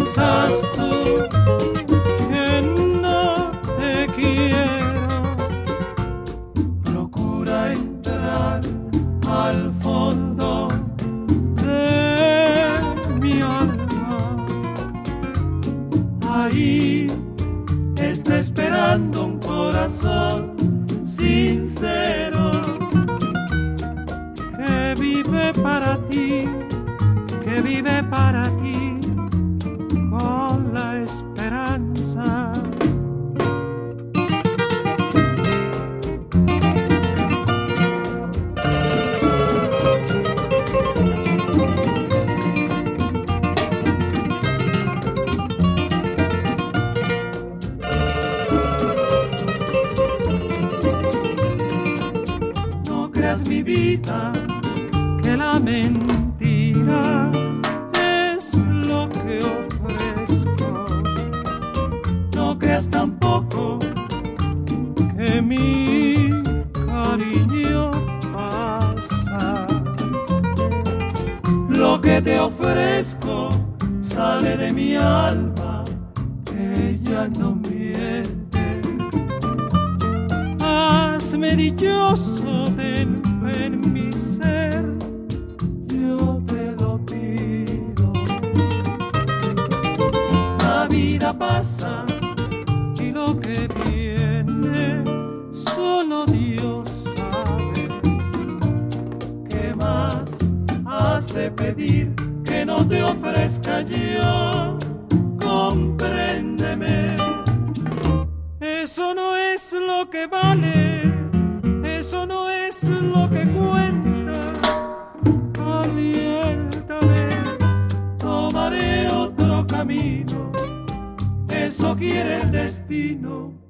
piensas tú que no te quiero? Procura entrar al fondo de mi alma. Ahí está esperando un corazón sincero que vive para ti, que vive para ti con la esperanza. No creas, mi vida, que la mentira es lo que ofrezco. No creas tampoco que mi cariño pasa. Lo que te ofrezco sale de mi alma, ella no miente. Hazme dichoso, ten fe en mi ser, yo te lo pido. La vida pasa y lo que viene solo Dios sabe. ¿Qué más has de pedir que no te ofrezca yo? Compréndeme. Eso no es lo que vale, eso no es lo que cuenta. Aliéntame, tomaré otro camino, eso quiere el destino.